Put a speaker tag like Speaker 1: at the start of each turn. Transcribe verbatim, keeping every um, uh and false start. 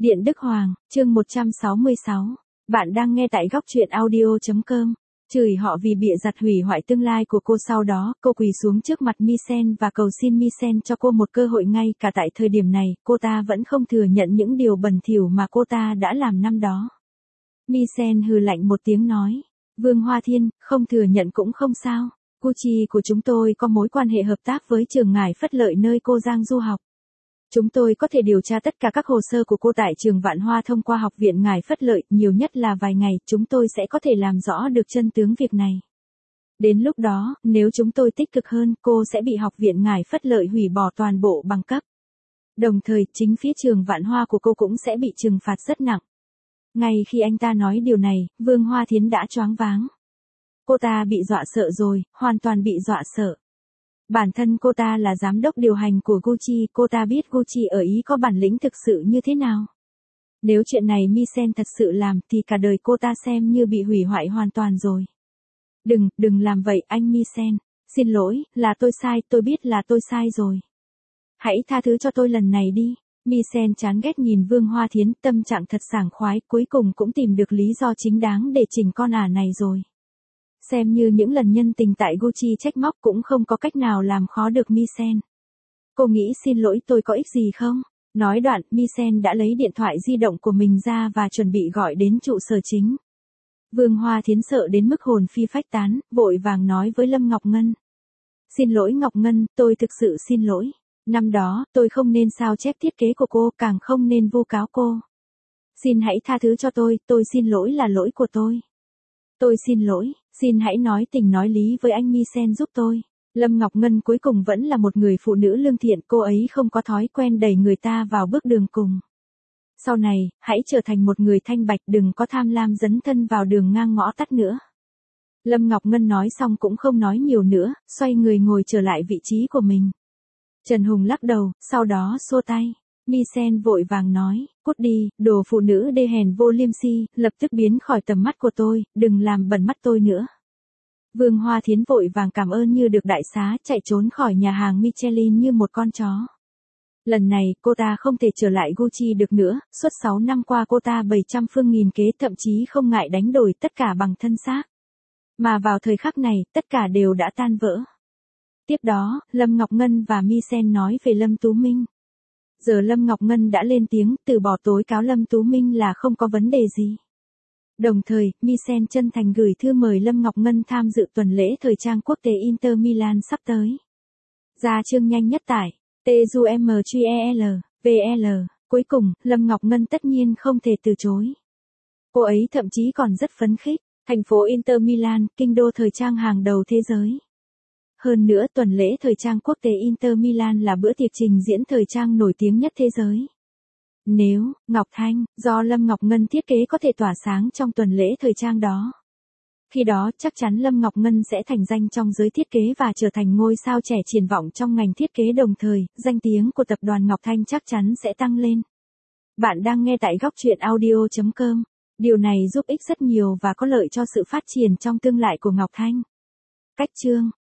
Speaker 1: Điện Đức Hoàng, chương một trăm sáu mươi sáu. Bạn đang nghe tại góc truyện audio chấm com. Chửi họ vì bịa đặt hủy hoại tương lai của cô, sau đó, cô quỳ xuống trước mặt Michelle và cầu xin Michelle cho cô một cơ hội. Ngay cả tại thời điểm này, cô ta vẫn không thừa nhận những điều bẩn thỉu mà cô ta đã làm năm đó. Michelle hừ lạnh một tiếng nói, Vương Hoa Thiên, không thừa nhận cũng không sao. Gucci của chúng tôi có mối quan hệ hợp tác với trường Ngải Phất Lợi nơi cô Giang du học. Chúng tôi có thể điều tra tất cả các hồ sơ của cô tại trường Vạn Hoa thông qua học viện Ngải Phất Lợi, nhiều nhất là vài ngày, chúng tôi sẽ có thể làm rõ được chân tướng việc này. Đến lúc đó, nếu chúng tôi tích cực hơn, cô sẽ bị học viện Ngải Phất Lợi hủy bỏ toàn bộ bằng cấp. Đồng thời, chính phía trường Vạn Hoa của cô cũng sẽ bị trừng phạt rất nặng. Ngay khi anh ta nói điều này, Vương Hoa Thiến đã choáng váng. Cô ta bị dọa sợ rồi, hoàn toàn bị dọa sợ. Bản thân cô ta là giám đốc điều hành của Gucci, cô ta biết Gucci ở Ý có bản lĩnh thực sự như thế nào. Nếu chuyện này Michelle thật sự làm thì cả đời cô ta xem như bị hủy hoại hoàn toàn rồi. Đừng, đừng làm vậy anh Michelle. Xin lỗi, là tôi sai, tôi biết là tôi sai rồi. Hãy tha thứ cho tôi lần này đi. Michelle chán ghét nhìn Vương Hoa Thiến, tâm trạng thật sảng khoái, cuối cùng cũng tìm được lý do chính đáng để chỉnh con ả này rồi. Xem như những lần nhân tình tại Gucci trách móc cũng không có cách nào làm khó được Michelle. Cô nghĩ xin lỗi tôi có ích gì không? Nói đoạn, Michelle đã lấy điện thoại di động của mình ra và chuẩn bị gọi đến trụ sở chính. Vương Hoa Thiến sợ đến mức hồn phi phách tán, vội vàng nói với Lâm Ngọc Ngân. Xin lỗi Ngọc Ngân, tôi thực sự xin lỗi. Năm đó, tôi không nên sao chép thiết kế của cô, càng không nên vu cáo cô. Xin hãy tha thứ cho tôi, tôi xin lỗi là lỗi của tôi. Tôi xin lỗi, xin hãy nói tình nói lý với anh Michelle giúp tôi. Lâm Ngọc Ngân cuối cùng vẫn là một người phụ nữ lương thiện, cô ấy không có thói quen đẩy người ta vào bước đường cùng. Sau này, hãy trở thành một người thanh bạch, đừng có tham lam dấn thân vào đường ngang ngõ tắt nữa. Lâm Ngọc Ngân nói xong cũng không nói nhiều nữa, xoay người ngồi trở lại vị trí của mình. Trần Hùng lắc đầu, sau đó xua tay. Michelle vội vàng nói, cút đi, đồ phụ nữ đê hèn vô liêm si, lập tức biến khỏi tầm mắt của tôi, đừng làm bẩn mắt tôi nữa. Vương Hoa Thiến vội vàng cảm ơn như được đại xá, chạy trốn khỏi nhà hàng Michelin như một con chó. Lần này, cô ta không thể trở lại Gucci được nữa, suốt sáu năm qua cô ta bảy trăm phương nghìn kế, thậm chí không ngại đánh đổi tất cả bằng thân xác. Mà vào thời khắc này, tất cả đều đã tan vỡ. Tiếp đó, Lâm Ngọc Ngân và Michelle nói về Lâm Tú Minh. Giờ Lâm Ngọc Ngân đã lên tiếng, từ bỏ tố cáo Lâm Tú Minh là không có vấn đề gì. Đồng thời, Michelle chân thành gửi thư mời Lâm Ngọc Ngân tham dự tuần lễ thời trang quốc tế Inter Milan sắp tới. Ra chương nhanh nhất tải, TUMQUEL, vê lờ. Cuối cùng, Lâm Ngọc Ngân tất nhiên không thể từ chối. Cô ấy thậm chí còn rất phấn khích, thành phố Inter Milan, kinh đô thời trang hàng đầu thế giới. Hơn nữa, tuần lễ thời trang quốc tế Inter Milan là bữa tiệc trình diễn thời trang nổi tiếng nhất thế giới. Nếu, Ngọc Thanh, do Lâm Ngọc Ngân thiết kế có thể tỏa sáng trong tuần lễ thời trang đó. Khi đó, chắc chắn Lâm Ngọc Ngân sẽ thành danh trong giới thiết kế và trở thành ngôi sao trẻ triển vọng trong ngành thiết kế, đồng thời, danh tiếng của tập đoàn Ngọc Thanh chắc chắn sẽ tăng lên. Bạn đang nghe tại góc truyện audio chấm com. Điều này giúp ích rất nhiều và có lợi cho sự phát triển trong tương lai của Ngọc Thanh. Cách chương